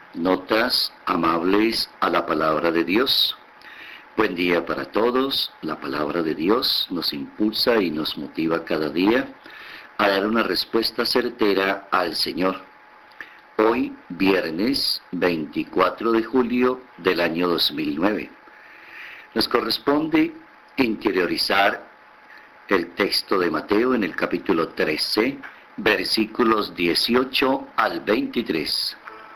Notas amables a la palabra de Dios. Buen día para todos. La palabra de Dios nos impulsa y nos motiva cada día a dar una respuesta certera al Señor. Hoy, viernes 24 de julio del año 2009. Nos corresponde interiorizar el texto de Mateo en el capítulo 13, versículos 18 al 23.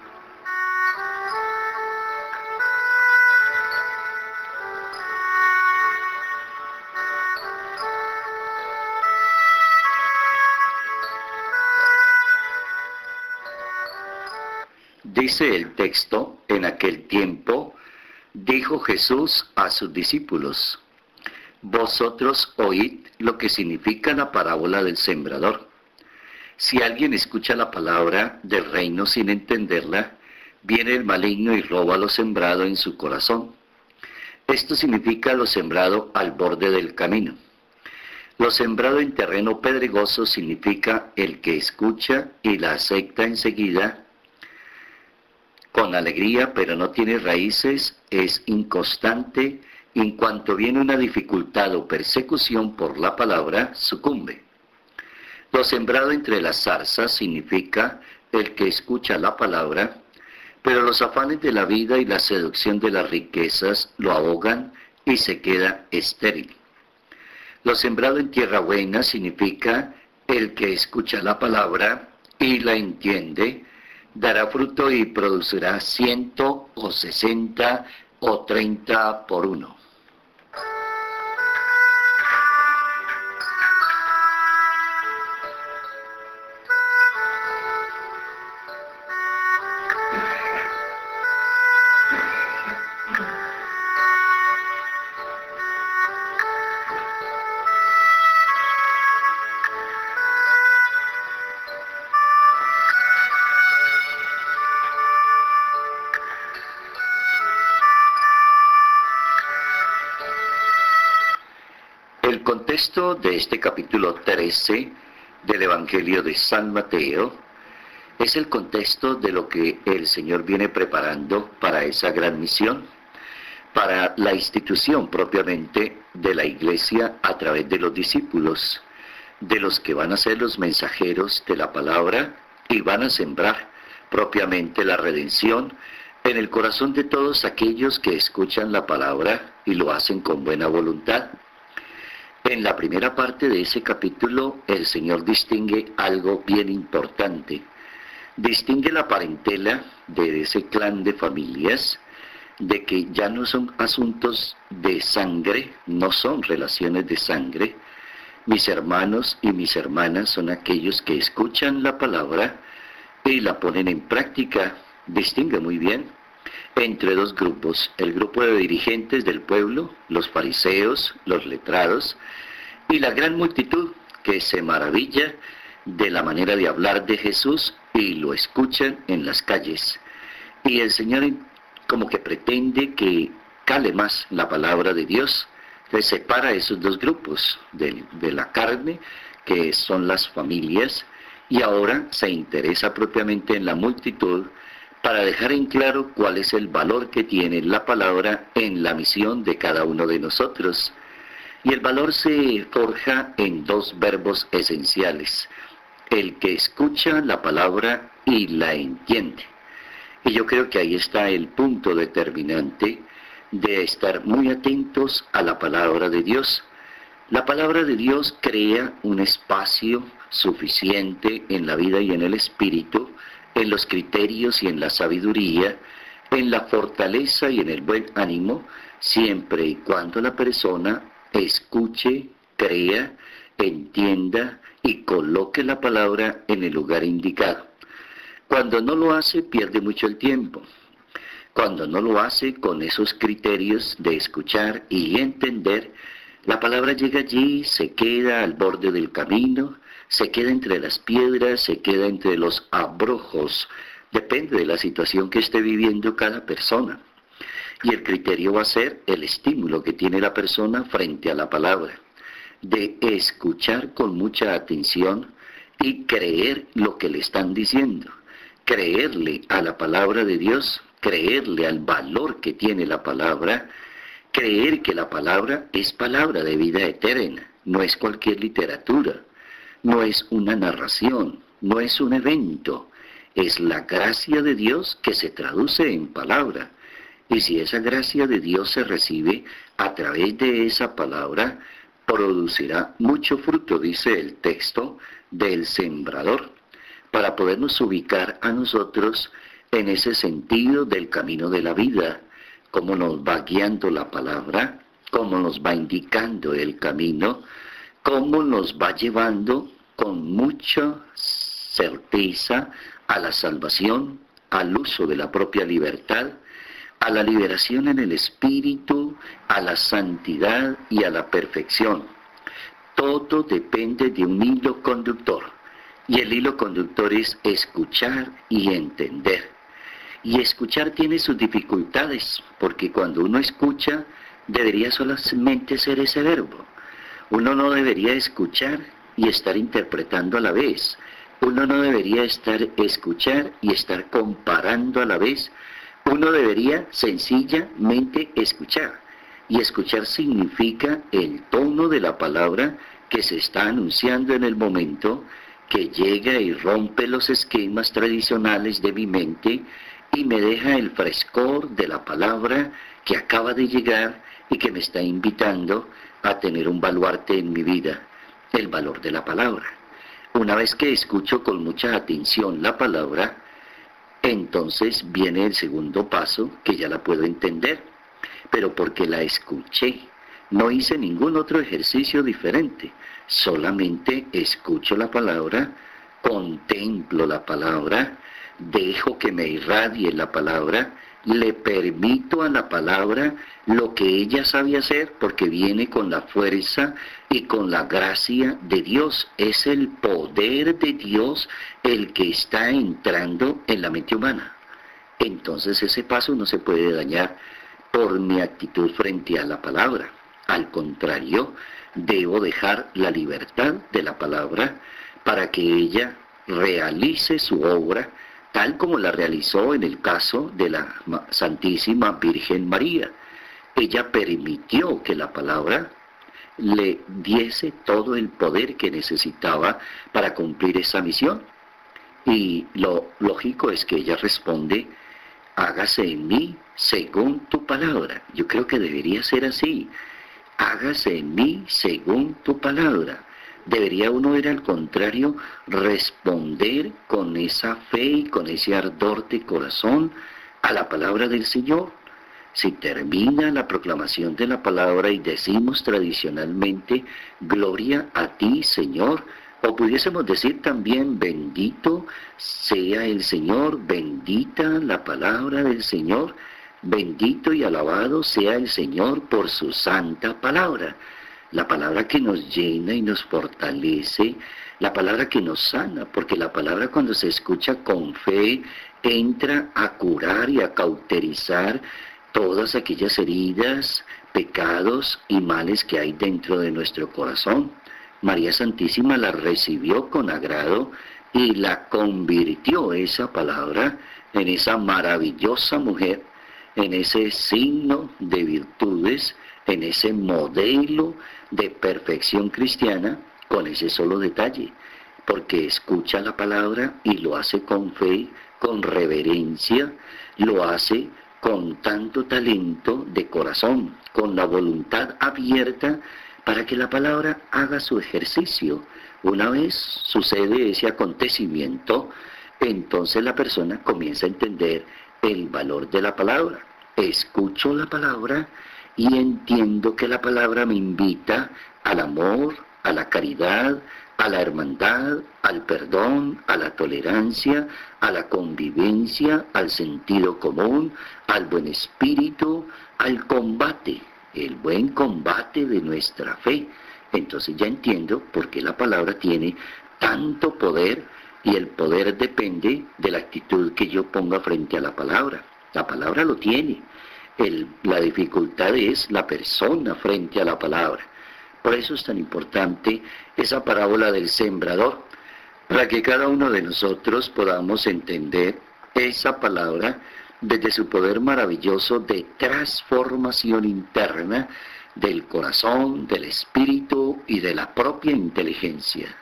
Dice el texto: en aquel tiempo dijo Jesús a sus discípulos: vosotros oíd lo que significa la parábola del sembrador. Si alguien escucha la palabra del reino sin entenderla, viene el maligno y roba lo sembrado en su corazón. Esto significa lo sembrado al borde del camino. Lo sembrado en terreno pedregoso significa el que escucha y la acepta enseguida con alegría, pero no tiene raíces, es inconstante, y en cuanto viene una dificultad o persecución por la palabra, sucumbe. Lo sembrado entre las zarzas significa el que escucha la palabra, pero los afanes de la vida y la seducción de las riquezas lo ahogan y se queda estéril. Lo sembrado en tierra buena significa el que escucha la palabra y la entiende, dará fruto y producirá 100 o 60 o 30 por uno. El contexto de este capítulo 13 del Evangelio de San Mateo es el contexto de lo que el Señor viene preparando para esa gran misión, para la institución propiamente de la Iglesia a través de los discípulos, de los que van a ser los mensajeros de la palabra y van a sembrar propiamente la redención en el corazón de todos aquellos que escuchan la palabra y lo hacen con buena voluntad. En la primera parte de ese capítulo, el Señor distingue algo bien importante. Distingue la parentela de ese clan de familias, de que ya no son asuntos de sangre, no son relaciones de sangre. Mis hermanos y mis hermanas son aquellos que escuchan la palabra y la ponen en práctica. Distingue muy bien entre dos grupos: el grupo de dirigentes del pueblo, los fariseos, los letrados, y la gran multitud que se maravilla de la manera de hablar de Jesús y lo escuchan en las calles. Y el Señor como que pretende que cale más la palabra de Dios, que separa esos dos grupos de la carne, que son las familias, y ahora se interesa propiamente en la multitud para dejar en claro cuál es el valor que tiene la palabra en la misión de cada uno de nosotros. Y el valor se forja en dos verbos esenciales: el que escucha la palabra y la entiende. Y yo creo que ahí está el punto determinante de estar muy atentos a la palabra de Dios. La palabra de Dios crea un espacio suficiente en la vida y en el espíritu, en los criterios y en la sabiduría, en la fortaleza y en el buen ánimo, siempre y cuando la persona escuche, crea, entienda y coloque la palabra en el lugar indicado. Cuando no lo hace, pierde mucho el tiempo. Cuando no lo hace con esos criterios de escuchar y entender, la palabra llega allí, se queda al borde del camino, se queda entre las piedras, se queda entre los abrojos. Depende de la situación que esté viviendo cada persona. Y el criterio va a ser el estímulo que tiene la persona frente a la palabra, de escuchar con mucha atención y creer lo que le están diciendo. creerle a la palabra de Dios, creerle al valor que tiene la palabra, creer que la palabra es palabra de vida eterna, no es cualquier literatura, no es una narración, no es un evento, es la gracia de Dios que se traduce en palabra. Y si esa gracia de Dios se recibe a través de esa palabra, producirá mucho fruto, dice el texto del sembrador, para podernos ubicar a nosotros en ese sentido del camino de la vida, cómo nos va guiando la palabra, cómo nos va indicando el camino, cómo nos va llevando con mucha certeza a la salvación, al uso de la propia libertad, a la liberación en el espíritu, a la santidad y a la perfección. Todo depende de un hilo conductor, y el hilo conductor es escuchar y entender. Y escuchar tiene sus dificultades, porque cuando uno escucha, debería solamente ser ese verbo. Uno no debería escuchar y estar interpretando a la vez. Uno no debería escuchar y estar comparando a la vez. Uno debería sencillamente escuchar. Y escuchar significa el tono de la palabra que se está anunciando en el momento, que llega y rompe los esquemas tradicionales de mi mente y me deja el frescor de la palabra que acaba de llegar y que me está invitando a tener un baluarte en mi vida, el valor de la palabra. Una vez que escucho con mucha atención la palabra, entonces viene el segundo paso, que ya la puedo entender, pero porque la escuché. No hice ningún otro ejercicio diferente, solamente escucho la palabra, contemplo la palabra, dejo que me irradie la palabra, le permito a la palabra lo que ella sabe hacer, porque viene con la fuerza y con la gracia de Dios. Es el poder de Dios el que está entrando en la mente humana. Entonces ese paso no se puede dañar por mi actitud frente a la palabra. Al contrario, debo dejar la libertad de la palabra para que ella realice su obra tal como la realizó en el caso de la Santísima Virgen María. Ella permitió que la palabra le diese todo el poder que necesitaba para cumplir esa misión. Y lo lógico es que ella responde: hágase en mí según tu palabra. Yo creo que debería ser así. Hágase en mí según tu palabra. Debería uno ir al contrario, responder con esa fe y con ese ardor de corazón a la palabra del Señor. Si termina la proclamación de la palabra y decimos tradicionalmente, gloria a ti, Señor, o pudiésemos decir también, bendito sea el Señor, bendita la palabra del Señor, bendito y alabado sea el Señor por su santa palabra. La palabra que nos llena y nos fortalece, la palabra que nos sana, porque la palabra cuando se escucha con fe entra a curar y a cauterizar todas aquellas heridas, pecados y males que hay dentro de nuestro corazón. María Santísima la recibió con agrado y la convirtió esa palabra en esa maravillosa mujer, en ese signo de virtudes, en ese modelo de perfección cristiana, con ese solo detalle, porque escucha la palabra y lo hace con fe, con reverencia, lo hace con tanto talento de corazón, con la voluntad abierta para que la palabra haga su ejercicio. Una vez sucede ese acontecimiento, entonces la persona comienza a entender el valor de la palabra. Escucho la palabra y entiendo que la palabra me invita al amor, a la caridad, a la hermandad, al perdón, a la tolerancia, a la convivencia, al sentido común, al buen espíritu, al combate, el buen combate de nuestra fe. Entonces ya entiendo por qué la palabra tiene tanto poder, y el poder depende de la actitud que yo ponga frente a la palabra. La palabra lo tiene. La dificultad es la persona frente a la palabra. Por eso es tan importante esa parábola del sembrador. para que cada uno de nosotros podamos entender esa palabra desde su poder maravilloso de transformación interna del corazón, del espíritu y de la propia inteligencia.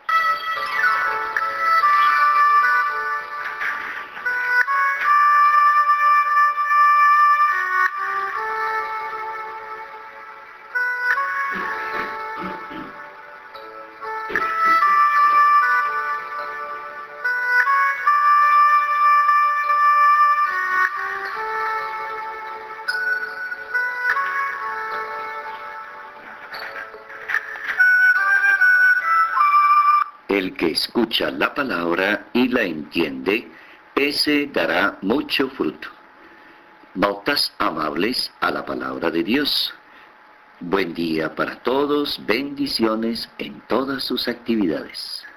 El que escucha la palabra y la entiende, ese dará mucho fruto. Notas amables a la palabra de Dios. Buen día para todos, bendiciones en todas sus actividades.